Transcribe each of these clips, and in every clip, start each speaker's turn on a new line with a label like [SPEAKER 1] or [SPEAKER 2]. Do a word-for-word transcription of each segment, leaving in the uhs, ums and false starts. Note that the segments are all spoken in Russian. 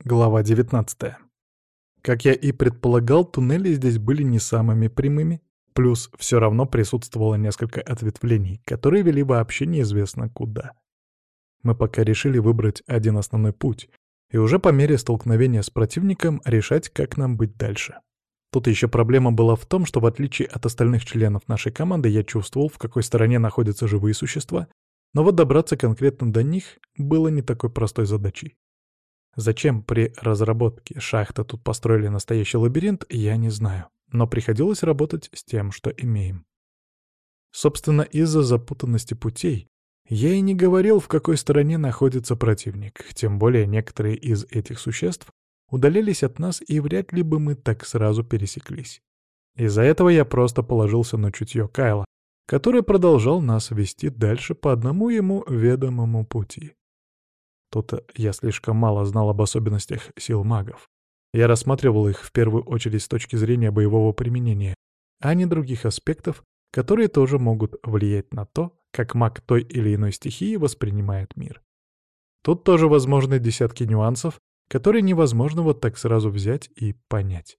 [SPEAKER 1] Глава девятнадцатая. Как я и предполагал, туннели здесь были не самыми прямыми, плюс все равно присутствовало несколько ответвлений, которые вели вообще неизвестно куда. Мы пока решили выбрать один основной путь, и уже по мере столкновения с противником решать, как нам быть дальше. Тут еще проблема была в том, что в отличие от остальных членов нашей команды я чувствовал, в какой стороне находятся живые существа, но вот добраться конкретно до них было не такой простой задачей. Зачем при разработке шахты тут построили настоящий лабиринт, я не знаю, но приходилось работать с тем, что имеем. Собственно, из-за запутанности путей я и не говорил, в какой стороне находится противник, тем более некоторые из этих существ удалялись от нас, и вряд ли бы мы так сразу пересеклись. Из-за этого я просто положился на чутье Кайла, который продолжал нас вести дальше по одному ему ведомому пути. Тут я слишком мало знал об особенностях сил магов. Я рассматривал их в первую очередь с точки зрения боевого применения, а не других аспектов, которые тоже могут влиять на то, как маг той или иной стихии воспринимает мир. Тут тоже возможны десятки нюансов, которые невозможно вот так сразу взять и понять.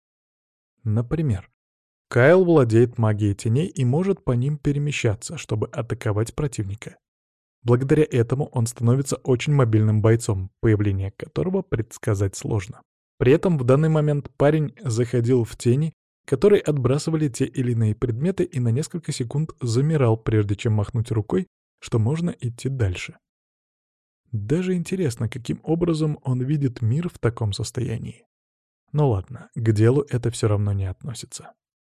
[SPEAKER 1] Например, Кайл владеет магией теней и может по ним перемещаться, чтобы атаковать противника. Благодаря этому он становится очень мобильным бойцом, появление которого предсказать сложно. При этом в данный момент парень заходил в тени, которые отбрасывали те или иные предметы, и на несколько секунд замирал, прежде чем махнуть рукой, что можно идти дальше. Даже интересно, каким образом он видит мир в таком состоянии. Ну ладно, к делу это все равно не относится.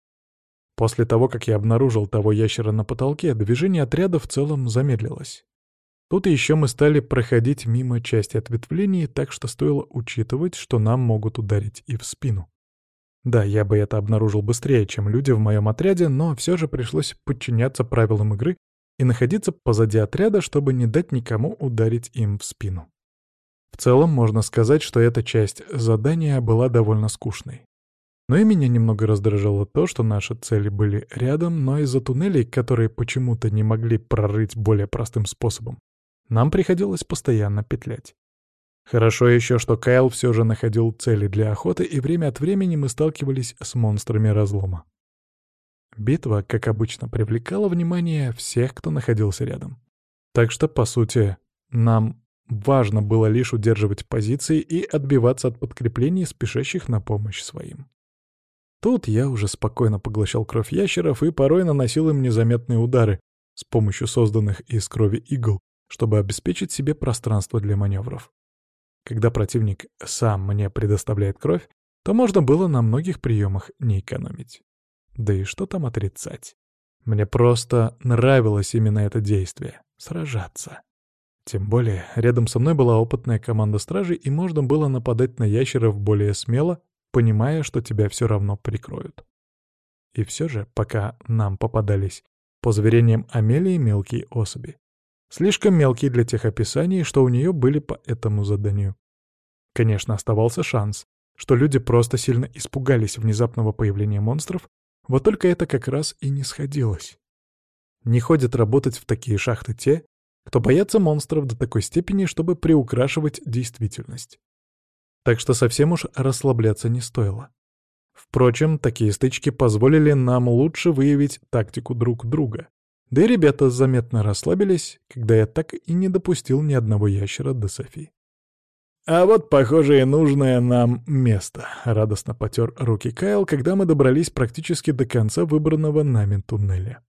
[SPEAKER 1] После того, как я обнаружил того ящера на потолке, движение отряда в целом замедлилось. Тут еще мы стали проходить мимо части ответвлений, так что стоило учитывать, что нам могут ударить и в спину. Да, я бы это обнаружил быстрее, чем люди в моем отряде, но все же пришлось подчиняться правилам игры и находиться позади отряда, чтобы не дать никому ударить им в спину. В целом, можно сказать, что эта часть задания была довольно скучной. Но и меня немного раздражало то, что наши цели были рядом, но из-за туннелей, которые почему-то не могли прорыть более простым способом, нам приходилось постоянно петлять. Хорошо еще, что Кайл все же находил цели для охоты, и время от времени мы сталкивались с монстрами разлома. Битва, как обычно, привлекала внимание всех, кто находился рядом. Так что, по сути, нам важно было лишь удерживать позиции и отбиваться от подкреплений, спешащих на помощь своим. Тут я уже спокойно поглощал кровь ящеров и порой наносил им незаметные удары с помощью созданных из крови игл, чтобы обеспечить себе пространство для маневров. Когда противник сам мне предоставляет кровь, то можно было на многих приемах не экономить. Да и что там отрицать? Мне просто нравилось именно это действие — сражаться. Тем более, рядом со мной была опытная команда стражей, и можно было нападать на ящеров более смело, понимая, что тебя все равно прикроют. И все же, пока нам попадались, по заверениям Амелии, мелкие особи. Слишком мелкие для тех описаний, что у нее были по этому заданию. Конечно, оставался шанс, что люди просто сильно испугались внезапного появления монстров, вот только это как раз и не сходилось. Не ходят работать в такие шахты те, кто боятся монстров до такой степени, чтобы приукрашивать действительность. Так что совсем уж расслабляться не стоило. Впрочем, такие стычки позволили нам лучше выявить тактику друг друга. Да и ребята заметно расслабились, когда я так и не допустил ни одного ящера до Софи. «А вот, похоже, и нужное нам место», — радостно потер руки Кайл, когда мы добрались практически до конца выбранного нами туннеля.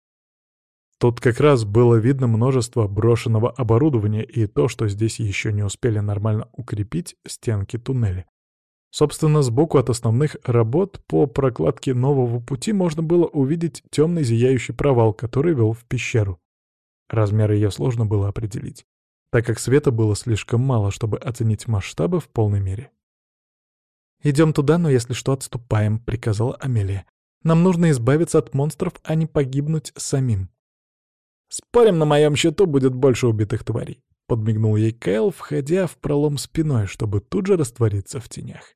[SPEAKER 1] Тут как раз было видно множество брошенного оборудования и то, что здесь еще не успели нормально укрепить стенки туннеля. Собственно, сбоку от основных работ по прокладке нового пути можно было увидеть темный зияющий провал, который вел в пещеру. Размеры ее сложно было определить, так как света было слишком мало, чтобы оценить масштабы в полной мере. «Идем туда, но если что, отступаем», — приказала Амелия. «Нам нужно избавиться от монстров, а не погибнуть самим». «Спорим, на моем счету будет больше убитых тварей», — подмигнул ей Кайл, входя в пролом спиной, чтобы тут же раствориться в тенях.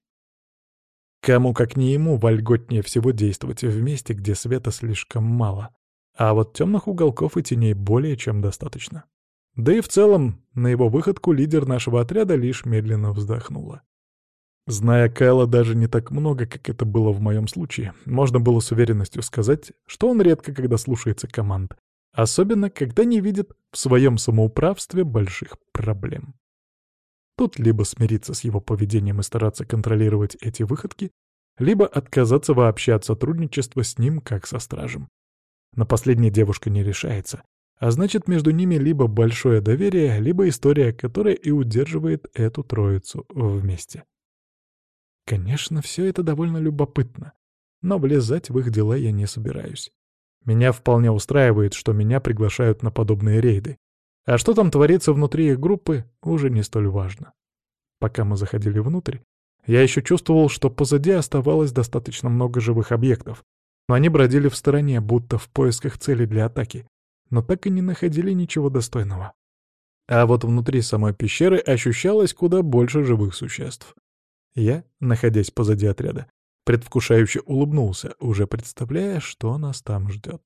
[SPEAKER 1] Кому как не ему вольготнее всего действовать в месте, где света слишком мало, а вот темных уголков и теней более чем достаточно. Да и в целом, на его выходку лидер нашего отряда лишь медленно вздохнула. Зная Кайла даже не так много, как это было в моем случае, можно было с уверенностью сказать, что он редко когда слушается команд, особенно когда не видит в своем самоуправстве больших проблем. Тут либо смириться с его поведением и стараться контролировать эти выходки, либо отказаться вообще от сотрудничества с ним, как со стражем. На последнее девушка не решается, а значит, между ними либо большое доверие, либо история, которая и удерживает эту троицу вместе. Конечно, все это довольно любопытно, но влезать в их дела я не собираюсь. Меня вполне устраивает, что меня приглашают на подобные рейды. А что там творится внутри их группы, уже не столь важно. Пока мы заходили внутрь, я еще чувствовал, что позади оставалось достаточно много живых объектов, но они бродили в стороне, будто в поисках цели для атаки, но так и не находили ничего достойного. А вот внутри самой пещеры ощущалось куда больше живых существ. Я, находясь позади отряда, предвкушающе улыбнулся, уже представляя, что нас там ждет.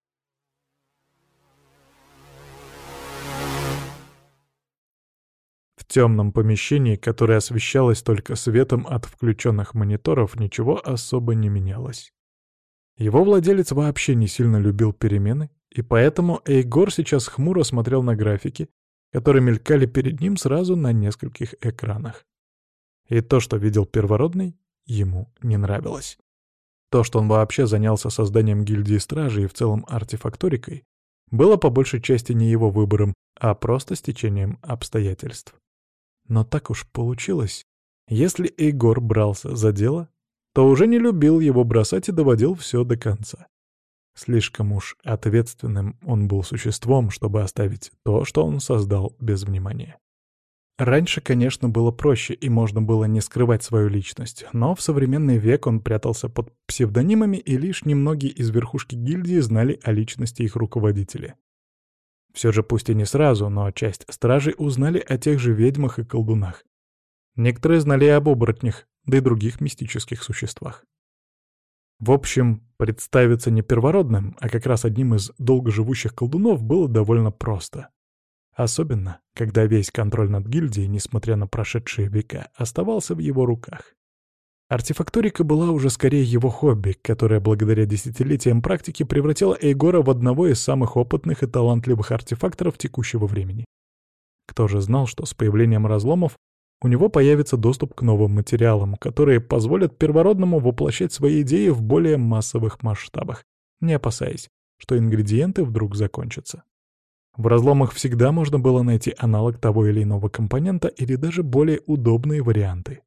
[SPEAKER 1] В темном помещении, которое освещалось только светом от включенных мониторов, ничего особо не менялось. Его владелец вообще не сильно любил перемены, и поэтому Эйгор сейчас хмуро смотрел на графики, которые мелькали перед ним сразу на нескольких экранах. И то, что видел Первородный, ему не нравилось. То, что он вообще занялся созданием гильдии стражей и в целом артефакторикой, было по большей части не его выбором, а просто стечением обстоятельств. Но так уж получилось. Если Эйгор брался за дело, то уже не любил его бросать и доводил все до конца. Слишком уж ответственным он был существом, чтобы оставить то, что он создал, без внимания. Раньше, конечно, было проще, и можно было не скрывать свою личность, но в современный век он прятался под псевдонимами, и лишь немногие из верхушки гильдии знали о личности их руководителя. Все же пусть и не сразу, но часть стражей узнали о тех же ведьмах и колдунах. Некоторые знали и об оборотнях, да и других мистических существах. В общем, представиться не первородным, а как раз одним из долгоживущих колдунов было довольно просто. Особенно, когда весь контроль над гильдией, несмотря на прошедшие века, оставался в его руках. Артефакторика была уже скорее его хобби, которое благодаря десятилетиям практики превратило Эйгора в одного из самых опытных и талантливых артефакторов текущего времени. Кто же знал, что с появлением разломов у него появится доступ к новым материалам, которые позволят первородному воплощать свои идеи в более массовых масштабах, не опасаясь, что ингредиенты вдруг закончатся. В разломах всегда можно было найти аналог того или иного компонента или даже более удобные варианты.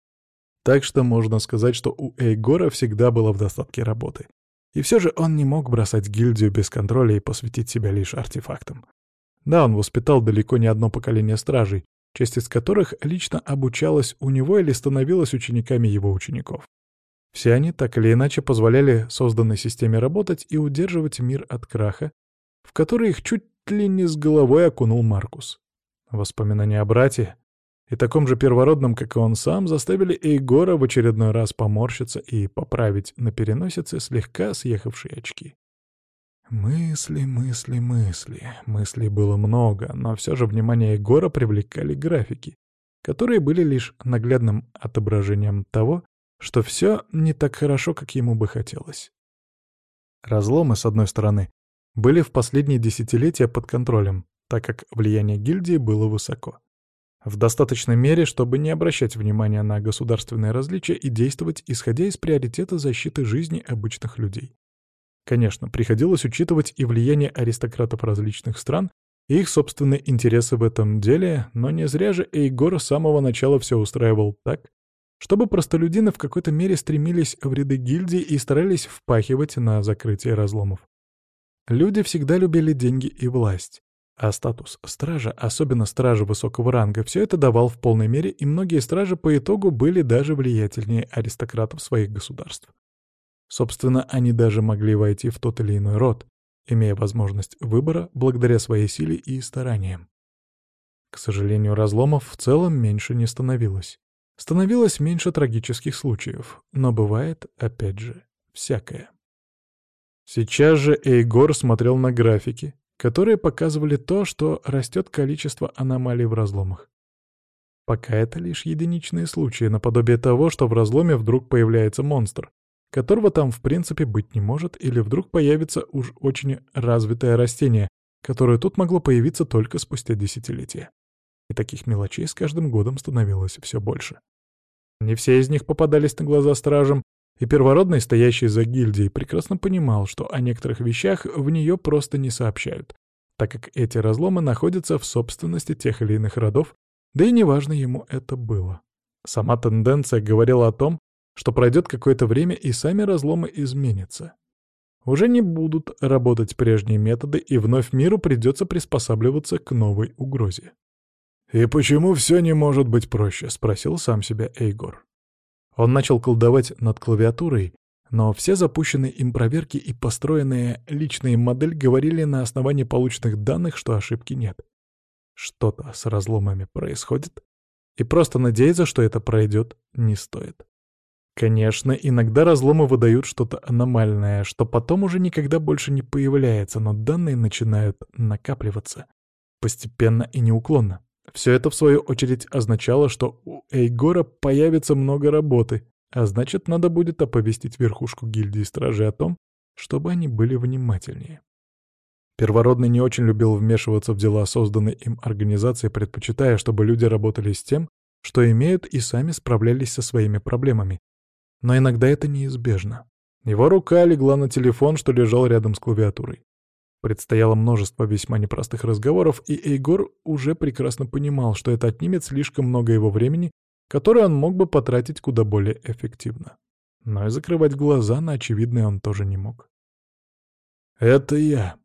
[SPEAKER 1] Так что можно сказать, что у Эйгора всегда было в достатке работы. И все же он не мог бросать гильдию без контроля и посвятить себя лишь артефактам. Да, он воспитал далеко не одно поколение стражей, часть из которых лично обучалась у него или становилась учениками его учеников. Все они так или иначе позволяли созданной системе работать и удерживать мир от краха, в который их чуть ли не с головой окунул Маркус. Воспоминания о брате и таком же первородном, как и он сам, заставили Эйгора в очередной раз поморщиться и поправить на переносице слегка съехавшие очки. Мысли, мысли, мысли. Мыслей было много, но все же внимание Егора привлекали графики, которые были лишь наглядным отображением того, что все не так хорошо, как ему бы хотелось. Разломы, с одной стороны, были в последние десятилетия под контролем, так как влияние гильдии было высоко. В достаточной мере, чтобы не обращать внимания на государственные различия и действовать, исходя из приоритета защиты жизни обычных людей. Конечно, приходилось учитывать и влияние аристократов различных стран и их собственные интересы в этом деле, но не зря же Эйгор с самого начала все устраивал так, чтобы простолюдины в какой-то мере стремились в ряды гильдии и старались впахивать на закрытие разломов. Люди всегда любили деньги и власть, а статус стража, особенно стража высокого ранга, все это давал в полной мере, и многие стражи по итогу были даже влиятельнее аристократов своих государств. Собственно, они даже могли войти в тот или иной род, имея возможность выбора благодаря своей силе и стараниям. К сожалению, разломов в целом меньше не становилось. Становилось меньше трагических случаев, но бывает, опять же, всякое. Сейчас же Эйгор смотрел на графики, которые показывали то, что растет количество аномалий в разломах. Пока это лишь единичные случаи, наподобие того, что в разломе вдруг появляется монстр, которого там в принципе быть не может, или вдруг появится уж очень развитое растение, которое тут могло появиться только спустя десятилетия. И таких мелочей с каждым годом становилось все больше. Не все из них попадались на глаза стражам, и первородный, стоящий за гильдией, прекрасно понимал, что о некоторых вещах в нее просто не сообщают, так как эти разломы находятся в собственности тех или иных родов, да и неважно ему это было. Сама тенденция говорила о том, что пройдет какое-то время и сами разломы изменятся. Уже не будут работать прежние методы, и вновь миру придется приспосабливаться к новой угрозе. «И почему все не может быть проще?» — спросил сам себя Эйгор. Он начал колдовать над клавиатурой, но все запущенные им проверки и построенная личная им модель говорили на основании полученных данных, что ошибки нет. Что-то с разломами происходит, и просто надеяться, что это пройдет, не стоит. Конечно, иногда разломы выдают что-то аномальное, что потом уже никогда больше не появляется, но данные начинают накапливаться. Постепенно и неуклонно. Все это, в свою очередь, означало, что у Эйгора появится много работы, а значит, надо будет оповестить верхушку гильдии стражей о том, чтобы они были внимательнее. Первородный не очень любил вмешиваться в дела созданной им организации, предпочитая, чтобы люди работали с тем, что имеют, и сами справлялись со своими проблемами. Но иногда это неизбежно. Его рука легла на телефон, что лежал рядом с клавиатурой. Предстояло множество весьма непростых разговоров, и Эйгор уже прекрасно понимал, что это отнимет слишком много его времени, которое он мог бы потратить куда более эффективно. Но и закрывать глаза на очевидное он тоже не мог. «Это я».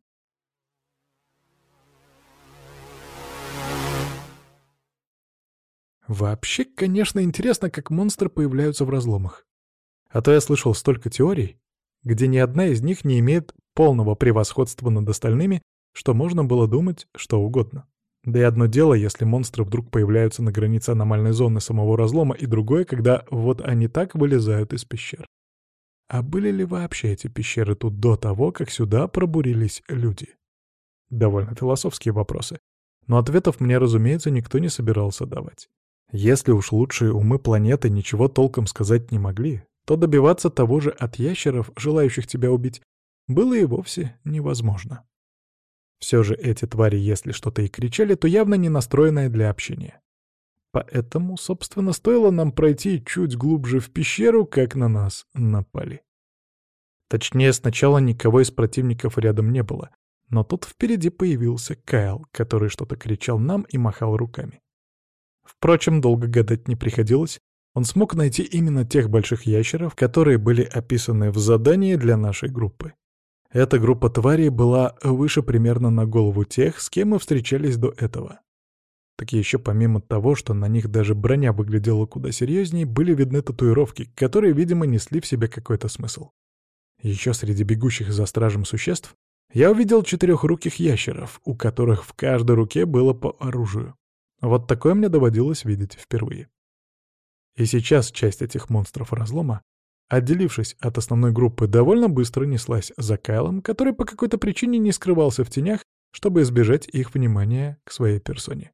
[SPEAKER 1] Вообще, конечно, интересно, как монстры появляются в разломах. А то я слышал столько теорий, где ни одна из них не имеет полного превосходства над остальными, что можно было думать что угодно. Да и одно дело, если монстры вдруг появляются на границе аномальной зоны самого разлома, и другое, когда вот они так вылезают из пещер. А были ли вообще эти пещеры тут до того, как сюда пробурились люди? Довольно философские вопросы. Но ответов мне, разумеется, никто не собирался давать. Если уж лучшие умы планеты ничего толком сказать не могли, то добиваться того же от ящеров, желающих тебя убить, было и вовсе невозможно. Все же эти твари, если что-то и кричали, то явно не настроенные для общения. Поэтому, собственно, стоило нам пройти чуть глубже в пещеру, как на нас напали. Точнее, сначала никого из противников рядом не было, но тут впереди появился Кайл, который что-то кричал нам и махал руками. Впрочем, долго гадать не приходилось. Он смог найти именно тех больших ящеров, которые были описаны в задании для нашей группы. Эта группа тварей была выше примерно на голову тех, с кем мы встречались до этого. Так еще помимо того, что на них даже броня выглядела куда серьезнее, были видны татуировки, которые, видимо, несли в себе какой-то смысл. Еще среди бегущих за стражем существ я увидел четырехруких ящеров, у которых в каждой руке было по оружию. Вот такое мне доводилось видеть впервые. И сейчас часть этих монстров разлома, отделившись от основной группы, довольно быстро неслась за Кайлом, который по какой-то причине не скрывался в тенях, чтобы избежать их внимания к своей персоне.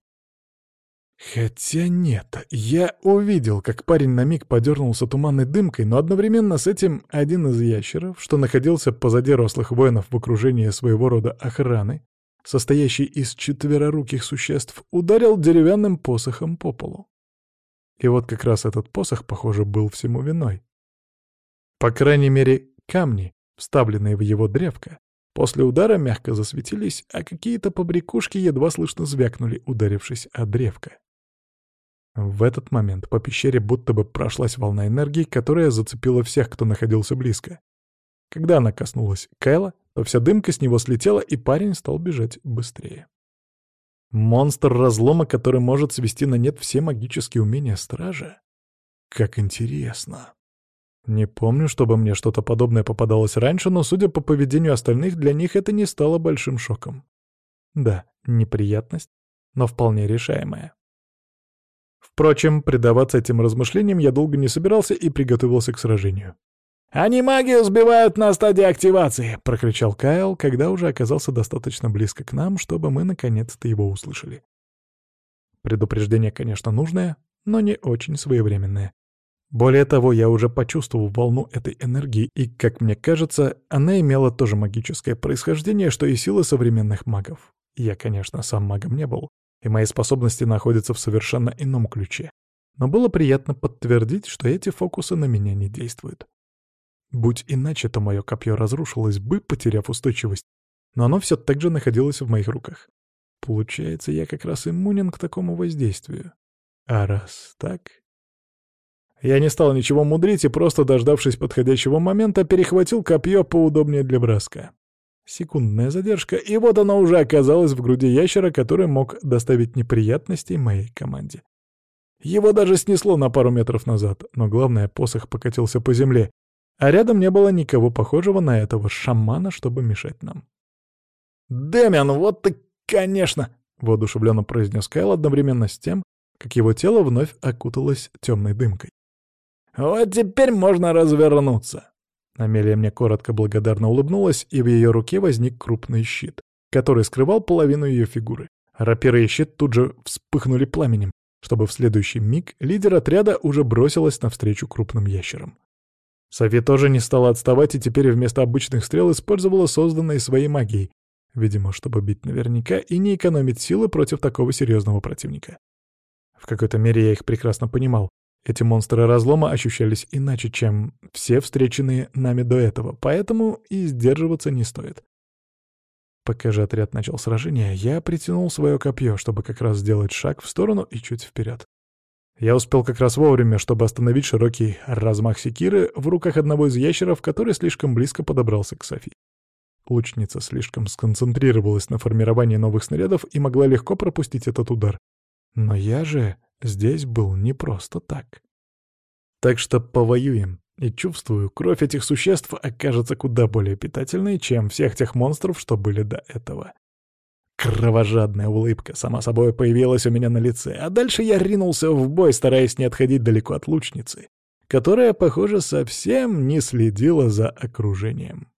[SPEAKER 1] Хотя нет, я увидел, как парень на миг подернулся туманной дымкой, но одновременно с этим один из ящеров, что находился позади рослых воинов в окружении своего рода охраны, состоящий из четвероруких существ, ударил деревянным посохом по полу. И вот как раз этот посох, похоже, был всему виной. По крайней мере, камни, вставленные в его древко, после удара мягко засветились, а какие-то побрякушки едва слышно звякнули, ударившись о древко. В этот момент по пещере будто бы прошлась волна энергии, которая зацепила всех, кто находился близко. Когда она коснулась Кайла, то вся дымка с него слетела, и парень стал бежать быстрее. Монстр разлома, который может свести на нет все магические умения стража? Как интересно. Не помню, чтобы мне что-то подобное попадалось раньше, но, судя по поведению остальных, для них это не стало большим шоком. Да, неприятность, но вполне решаемая. Впрочем, предаваться этим размышлениям я долго не собирался и приготовился к сражению. «Они магию сбивают на стадии активации!» — прокричал Кайл, когда уже оказался достаточно близко к нам, чтобы мы наконец-то его услышали. Предупреждение, конечно, нужное, но не очень своевременное. Более того, я уже почувствовал волну этой энергии, и, как мне кажется, она имела тоже магическое происхождение, что и силы современных магов. Я, конечно, сам магом не был, и мои способности находятся в совершенно ином ключе. Но было приятно подтвердить, что эти фокусы на меня не действуют. Будь иначе, то мое копье разрушилось бы, потеряв устойчивость, но оно все так же находилось в моих руках. Получается, я как раз иммунен к такому воздействию. А раз так... Я не стал ничего мудрить и, просто дождавшись подходящего момента, перехватил копье поудобнее для броска. Секундная задержка, и вот оно уже оказалось в груди ящера, который мог доставить неприятности моей команде. Его даже снесло на пару метров назад, но главное, посох покатился по земле, а рядом не было никого похожего на этого шамана, чтобы мешать нам. «Дэмиан, вот ты, конечно!» — воодушевленно произнес Кайл одновременно с тем, как его тело вновь окуталось темной дымкой. «Вот теперь можно развернуться!» Амелия мне коротко благодарно улыбнулась, и в ее руке возник крупный щит, который скрывал половину ее фигуры. Рапира и щит тут же вспыхнули пламенем, чтобы в следующий миг лидер отряда уже бросилась навстречу крупным ящерам. Софи тоже не стала отставать и теперь вместо обычных стрел использовала созданные своей магией, видимо, чтобы бить наверняка и не экономить силы против такого серьезного противника. В какой-то мере я их прекрасно понимал. Эти монстры разлома ощущались иначе, чем все встреченные нами до этого, поэтому и сдерживаться не стоит. Пока же отряд начал сражение, я притянул свое копье, чтобы как раз сделать шаг в сторону и чуть вперед. Я успел как раз вовремя, чтобы остановить широкий размах секиры в руках одного из ящеров, который слишком близко подобрался к Софи. Лучница слишком сконцентрировалась на формировании новых снарядов и могла легко пропустить этот удар. Но я же здесь был не просто так. Так что повоюем. И чувствую, кровь этих существ окажется куда более питательной, чем всех тех монстров, что были до этого. Кровожадная улыбка сама собой появилась у меня на лице, а дальше я ринулся в бой, стараясь не отходить далеко от лучницы, которая, похоже, совсем не следила за окружением.